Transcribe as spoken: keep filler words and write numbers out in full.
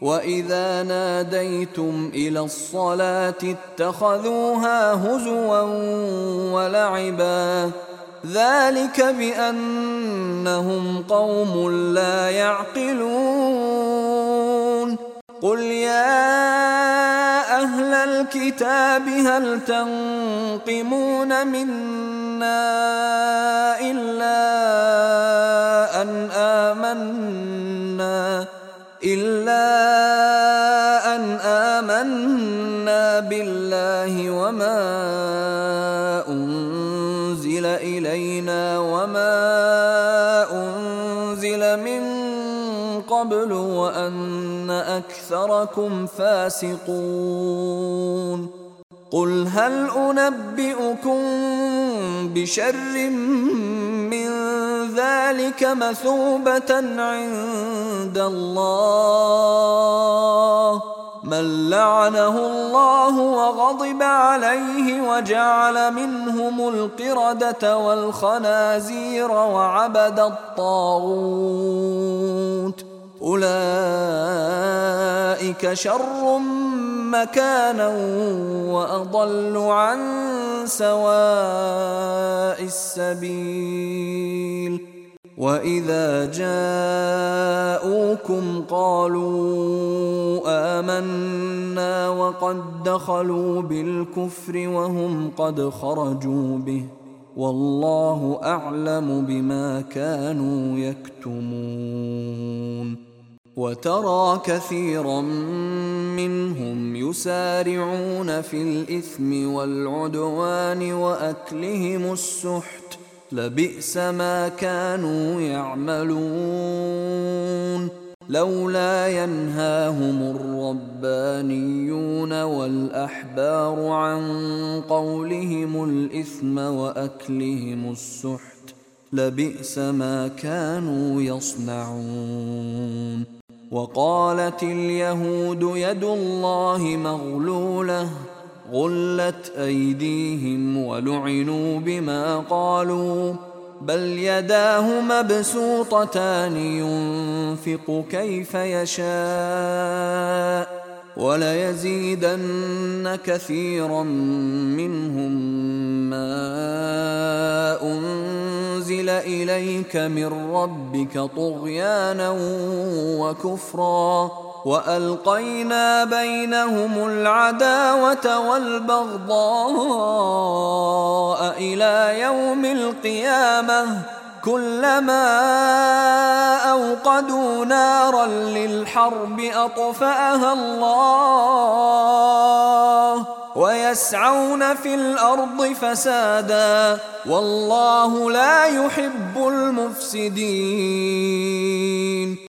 وإذا ناديتم إلى الصلاة اتخذوها هزوا ولعبا ذلك بأنهم قوم لا يعقلون قل يا أهل الكتاب هل تنقمون منا إلا أن آمنا إلا أن آمنا بالله وما أنزل إلينا وما أنزل من قبل وأن أكثركم فاسقون قل هل أنبئكم بشر من ذلك مثوبة عند الله من لعنه الله وغضب عليه وجعل منهم القردة والخنازير وعبد الطاغوت أولئك شر مكانا وأضل عن سواء السبيل وإذا جاءوكم قالوا آمنا وقد دخلوا بالكفر وهم قد خرجوا به والله أعلم بما كانوا يكتمون وترى كثيرا منهم يسارعون في الإثم والعدوان وأكلهم السحت لبئس ما كانوا يعملون لولا ينهاهم الربانيون والأحبار عن قولهم الإثم وأكلهم السحت لبئس ما كانوا يصنعون وقالت اليهود يد الله مغلولة غلت أيديهم ولعنوا بما قالوا بل يداه مبسوطتان ينفق كيف يشاء وليزيدن كثيرا منهم ما أنزل إليك من ربك طغيانا وكفرا وألقينا بينهم العداوة والبغضاء إلى يوم القيامة كلما أوقدوا نارا للحرب أطفأها الله ويسعون في الأرض فسادا والله لا يحب المفسدين